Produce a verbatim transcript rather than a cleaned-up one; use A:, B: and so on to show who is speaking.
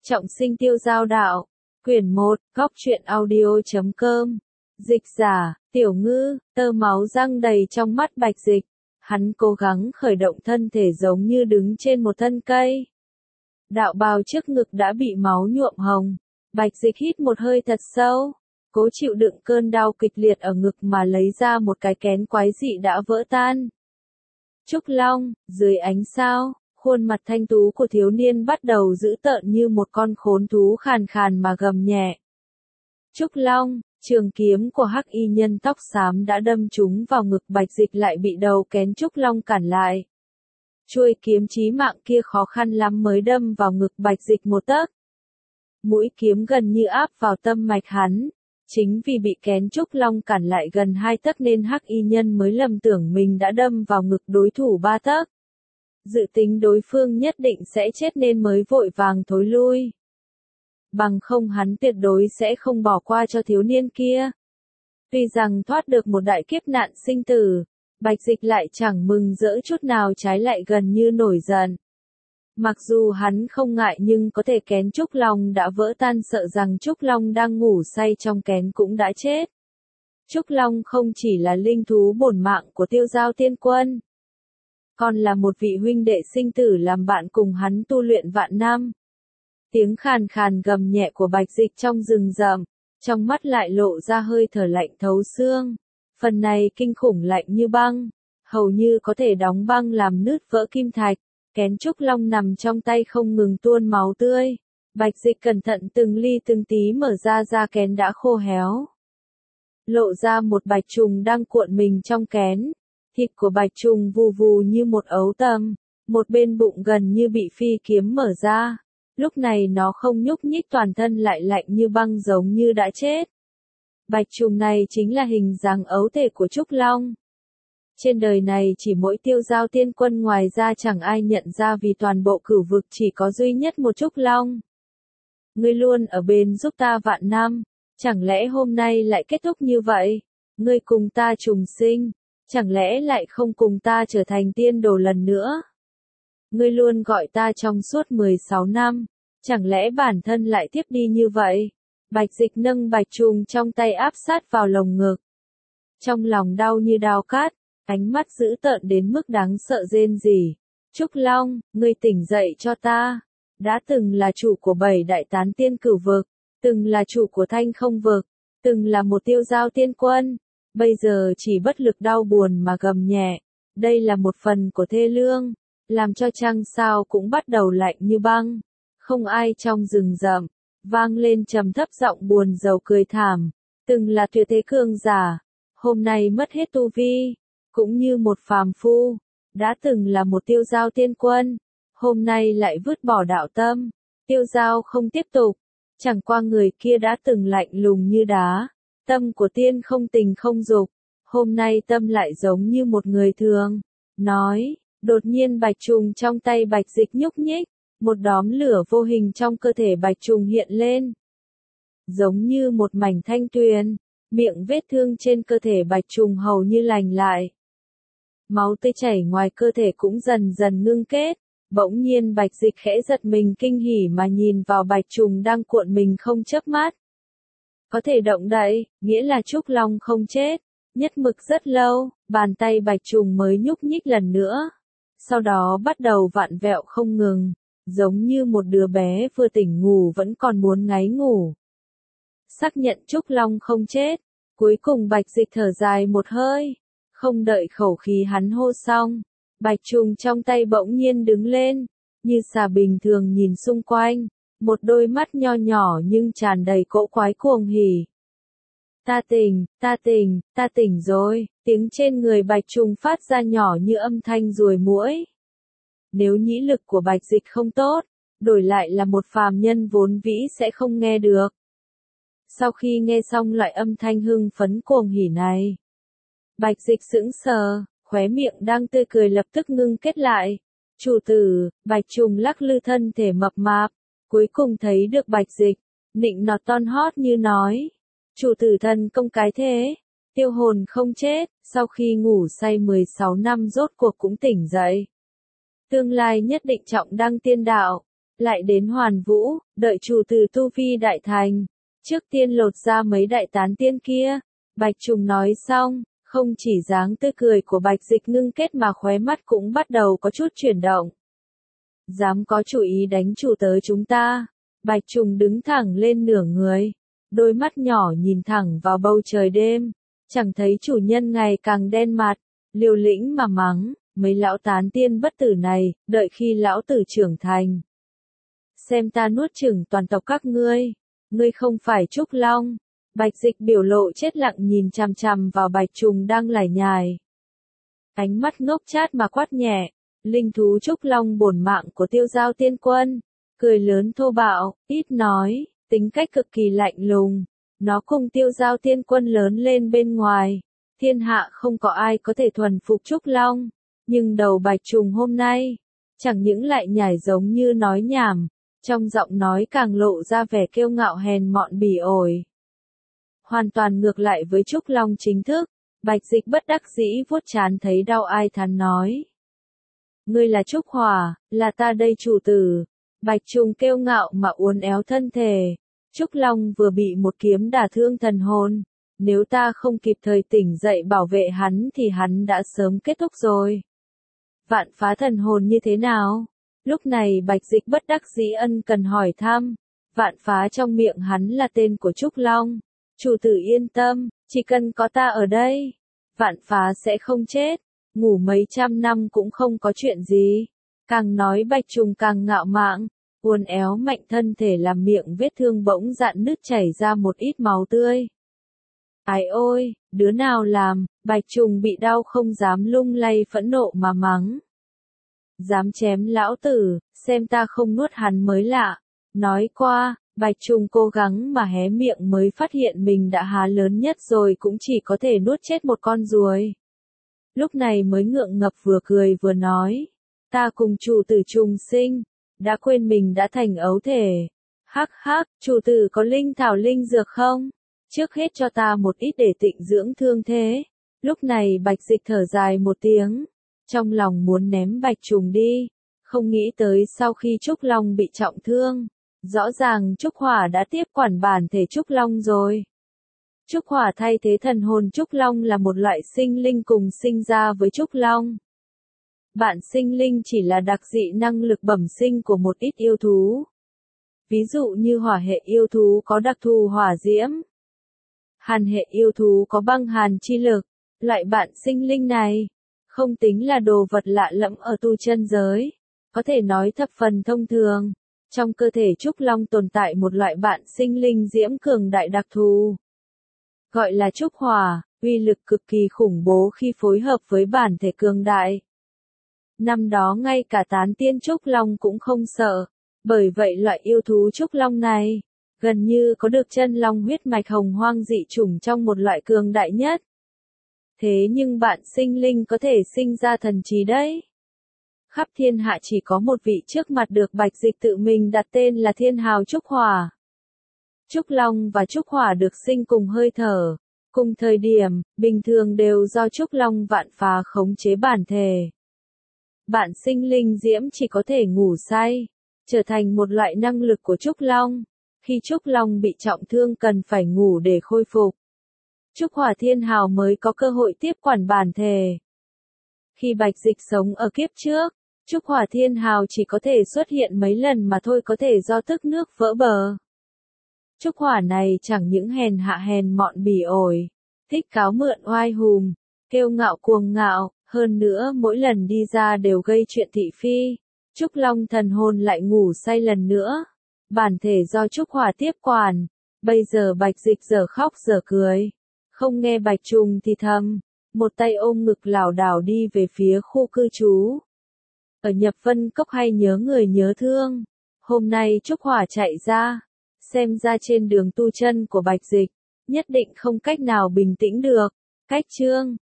A: Trọng sinh tiêu giao đạo. Quyển một, góc truyện audio chấm com. Dịch giả, Tiểu Ngư, tơ máu răng đầy trong mắt Bạch Dịch. Hắn cố gắng khởi động thân thể giống như đứng trên một thân cây. Đạo bào trước ngực đã bị máu nhuộm hồng. Bạch Dịch hít một hơi thật sâu, cố chịu đựng cơn đau kịch liệt ở ngực mà lấy ra một cái kén quái dị đã vỡ tan. Trúc Long, dưới ánh sao, khuôn mặt thanh tú của thiếu niên bắt đầu dữ tợn như một con khốn thú khàn khàn mà gầm nhẹ. Trúc Long, trường kiếm của hắc y nhân tóc xám đã đâm trúng vào ngực Bạch Dịch lại bị đầu kén Trúc Long cản lại. Chuôi kiếm chí mạng kia khó khăn lắm mới đâm vào ngực Bạch Dịch một tấc. Mũi kiếm gần như áp vào tâm mạch hắn. Chính vì bị kén Trúc Long cản lại gần hai tấc nên hắc y nhân mới lầm tưởng mình đã đâm vào ngực đối thủ ba tấc. Dự tính đối phương nhất định sẽ chết nên mới vội vàng thối lui. Bằng không hắn tuyệt đối sẽ không bỏ qua cho thiếu niên kia. Tuy rằng thoát được một đại kiếp nạn sinh tử, Bạch Dịch lại chẳng mừng rỡ chút nào, trái lại gần như nổi giận. Mặc dù hắn không ngại nhưng có thể kén Trúc Long đã vỡ tan, sợ rằng Trúc Long đang ngủ say trong kén cũng đã chết. Trúc Long không chỉ là linh thú bổn mạng của Tiêu Giao Tiên Quân, còn là một vị huynh đệ sinh tử làm bạn cùng hắn tu luyện vạn năm. Tiếng khàn khàn gầm nhẹ của Bạch Dịch trong rừng rậm, trong mắt lại lộ ra hơi thở lạnh thấu xương. Phần này kinh khủng lạnh như băng, hầu như có thể đóng băng làm nứt vỡ kim thạch. Kén Trúc Long nằm trong tay không ngừng tuôn máu tươi. Bạch Dịch cẩn thận từng ly từng tí mở ra ra kén đã khô héo. Lộ ra một bạch trùng đang cuộn mình trong kén. Thịt của bạch trùng vù vù như một ấu tầm, một bên bụng gần như bị phi kiếm mở ra. Lúc này nó không nhúc nhích, toàn thân lại lạnh như băng giống như đã chết. Bạch trùng này chính là hình dáng ấu thể của Trúc Long. Trên đời này chỉ mỗi Tiêu Giao Tiên Quân, ngoài ra chẳng ai nhận ra, vì toàn bộ cửu vực chỉ có duy nhất một Trúc Long. Ngươi luôn ở bên giúp ta vạn năm, chẳng lẽ hôm nay lại kết thúc như vậy? Ngươi cùng ta trùng sinh, chẳng lẽ lại không cùng ta trở thành tiên đồ lần nữa? Ngươi luôn gọi ta trong suốt mười sáu năm, chẳng lẽ bản thân lại tiếp đi như vậy? Bạch Dịch nâng bạch trùng trong tay áp sát vào lồng ngực. Trong lòng đau như đao cắt, ánh mắt dữ tợn đến mức đáng sợ rên rỉ. Trúc Long, ngươi tỉnh dậy cho ta. Đã từng là chủ của bảy đại tán tiên cửu vực, từng là chủ của thanh không vực, từng là một Tiêu Giao Tiên Quân, bây giờ chỉ bất lực đau buồn mà gầm nhẹ. Đây là một phần của thê lương, làm cho trăng sao cũng bắt đầu lạnh như băng. Không ai trong rừng rậm, vang lên trầm thấp giọng buồn rầu cười thảm. Từng là tuyệt thế cường giả, hôm nay mất hết tu vi, cũng như một phàm phu. Đã từng là một Tiêu Giao Tiên Quân, hôm nay lại vứt bỏ đạo tâm. Tiêu Giao không tiếp tục, chẳng qua người kia đã từng lạnh lùng như đá. Tâm của tiên không tình không dục, hôm nay tâm lại giống như một người thường. Nói, đột nhiên bạch trùng trong tay Bạch Dịch nhúc nhích, một đốm lửa vô hình trong cơ thể bạch trùng hiện lên. Giống như một mảnh thanh tuyền, miệng vết thương trên cơ thể bạch trùng hầu như lành lại. Máu tươi chảy ngoài cơ thể cũng dần dần ngưng kết. Bỗng nhiên Bạch Dịch khẽ giật mình kinh hỉ mà nhìn vào bạch trùng đang cuộn mình không chớp mắt. Có thể động đậy, nghĩa là Trúc Long không chết. Nhất mực rất lâu, bàn tay bạch trùng mới nhúc nhích lần nữa. Sau đó bắt đầu vặn vẹo không ngừng, giống như một đứa bé vừa tỉnh ngủ vẫn còn muốn ngáy ngủ. Xác nhận Trúc Long không chết, cuối cùng Bạch Dịch thở dài một hơi. Không đợi khẩu khí hắn hô xong, bạch trùng trong tay bỗng nhiên đứng lên, như xà bình thường nhìn xung quanh, một đôi mắt nho nhỏ nhưng tràn đầy cỗ quái cuồng hỉ. Ta tỉnh, ta tỉnh, ta tỉnh rồi, tiếng trên người bạch trùng phát ra nhỏ như âm thanh ruồi muỗi. Nếu nhĩ lực của Bạch Dịch không tốt, đổi lại là một phàm nhân vốn vĩ sẽ không nghe được. Sau khi nghe xong loại âm thanh hưng phấn cuồng hỉ này, Bạch Dịch sững sờ, khóe miệng đang tươi cười lập tức ngưng kết lại. Chủ tử, bạch trùng lắc lư thân thể mập mạp, cuối cùng thấy được Bạch Dịch, nịnh nọt ton hót như nói. Chủ tử thần công cái thế, tiêu hồn không chết, sau khi ngủ say mười sáu năm rốt cuộc cũng tỉnh dậy. Tương lai nhất định trọng đăng tiên đạo. lại đến Hoàn Vũ, đợi chủ từ tu vi đại thành. Trước tiên lột ra mấy đại tán tiên kia. Bạch Trùng nói xong, không chỉ dáng tươi cười của Bạch Dịch ngưng kết mà khóe mắt cũng bắt đầu có chút chuyển động. Dám có chủ ý đánh chủ tới chúng ta. Bạch Trùng đứng thẳng lên nửa người, đôi mắt nhỏ nhìn thẳng vào bầu trời đêm, chẳng thấy chủ nhân ngày càng đen mặt, liều lĩnh mà mắng, mấy lão tán tiên bất tử này, đợi khi lão tử trưởng thành. Xem ta nuốt chửng toàn tộc các ngươi, ngươi không phải Trúc Long. Bạch Dịch biểu lộ chết lặng nhìn chằm chằm vào Bạch Trùng đang lải nhải. Ánh mắt ngốc chát mà quát nhẹ, linh thú Trúc Long bổn mạng của Tiêu Giao Tiên Quân, cười lớn thô bạo, ít nói, tính cách cực kỳ lạnh lùng. Nó cùng Tiêu Giao Tiên Quân lớn lên bên ngoài, thiên hạ không có ai có thể thuần phục Trúc Long, nhưng đầu Bạch Trùng hôm nay, chẳng những lại nhảy giống như nói nhảm, trong giọng nói càng lộ ra vẻ kiêu ngạo hèn mọn bỉ ổi. Hoàn toàn ngược lại với Trúc Long chính thức, Bạch Dịch bất đắc dĩ vuốt trán thấy đau ai thán nói. Ngươi là Trúc Hỏa, là ta đây chủ tử. Bạch Trùng kiêu ngạo mà uốn éo thân thể. Trúc Long vừa bị một kiếm đả thương thần hồn. Nếu ta không kịp thời tỉnh dậy bảo vệ hắn thì hắn đã sớm kết thúc rồi. Vạn phá thần hồn như thế nào? Lúc này Bạch Dịch bất đắc dĩ ân cần hỏi thăm. Vạn phá trong miệng hắn là tên của Trúc Long. Chủ tử yên tâm, chỉ cần có ta ở đây, vạn phá sẽ không chết, ngủ mấy trăm năm cũng không có chuyện gì. Càng nói Bạch Trùng càng ngạo mạn, uốn éo mạnh thân thể làm miệng vết thương bỗng dạn nứt chảy ra một ít máu tươi. Ái ôi, đứa nào làm, Bạch Trùng bị đau không dám lung lay phẫn nộ mà mắng. Dám chém lão tử, xem ta không nuốt hắn mới lạ. Nói qua, Bạch Trùng cố gắng mà hé miệng mới phát hiện mình đã há lớn nhất rồi cũng chỉ có thể nuốt chết một con ruồi. Lúc này mới ngượng ngập vừa cười vừa nói, ta cùng chủ tử trùng sinh, đã quên mình đã thành ấu thể. Hắc hắc, chủ tử có linh thảo linh dược không? Trước hết cho ta một ít để tịnh dưỡng thương thế. Lúc này Bạch Dịch thở dài một tiếng, trong lòng muốn ném Bạch Trùng đi, không nghĩ tới sau khi Trúc Long bị trọng thương. Rõ ràng Trúc Hỏa đã tiếp quản bản thể Trúc Long rồi. Trúc Hỏa thay thế thần hồn Trúc Long là một loại sinh linh cùng sinh ra với Trúc Long. Bản sinh linh chỉ là đặc dị năng lực bẩm sinh của một ít yêu thú. Ví dụ như hỏa hệ yêu thú có đặc thù hỏa diễm. Hàn hệ yêu thú có băng hàn chi lực. Loại bản sinh linh này, không tính là đồ vật lạ lẫm ở tu chân giới. Có thể nói thập phần thông thường. Trong cơ thể Trúc Long tồn tại một loại bản sinh linh diễm cường đại đặc thù. Gọi là Trúc Hỏa, uy lực cực kỳ khủng bố khi phối hợp với bản thể cường đại. Năm đó ngay cả tán tiên Trúc Long cũng không sợ, bởi vậy loại yêu thú Trúc Long này, gần như có được chân long huyết mạch hồng hoang dị chủng trong một loại cường đại nhất. Thế nhưng bản sinh linh có thể sinh ra thần trí đấy. Khắp thiên hạ chỉ có một vị trước mặt được Bạch Dịch tự mình đặt tên là Thiên Hào Trúc Hỏa. Trúc Long và Trúc Hỏa được sinh cùng hơi thở, cùng thời điểm, bình thường đều do Trúc Long vạn phá khống chế bản thể. Bản sinh linh diễm chỉ có thể ngủ say, trở thành một loại năng lực của Trúc Long. Khi Trúc Long bị trọng thương cần phải ngủ để khôi phục. Trúc Hỏa Thiên Hào mới có cơ hội tiếp quản bản thể. Khi Bạch Dịch sống ở kiếp trước, Trúc Hỏa Thiên Hào chỉ có thể xuất hiện mấy lần mà thôi, có thể do tức nước vỡ bờ. Trúc Hỏa này chẳng những hèn hạ hèn mọn bỉ ổi, thích cáo mượn oai hùm, kiêu ngạo cuồng ngạo, hơn nữa mỗi lần đi ra đều gây chuyện thị phi. Trúc Long thần hồn lại ngủ say lần nữa. Bản thể do Trúc Hỏa tiếp quản. Bây giờ Bạch Dịch giờ khóc giờ cười. Không nghe Bạch Trùng thì thầm. Một tay ôm ngực lảo đảo đi về phía khu cư trú. Ở Nhập Vân Cốc hay nhớ người nhớ thương. Hôm nay Trúc Hỏa chạy ra. Xem ra trên đường tu chân của Bạch Dịch, nhất định không cách nào bình tĩnh được. Cách chương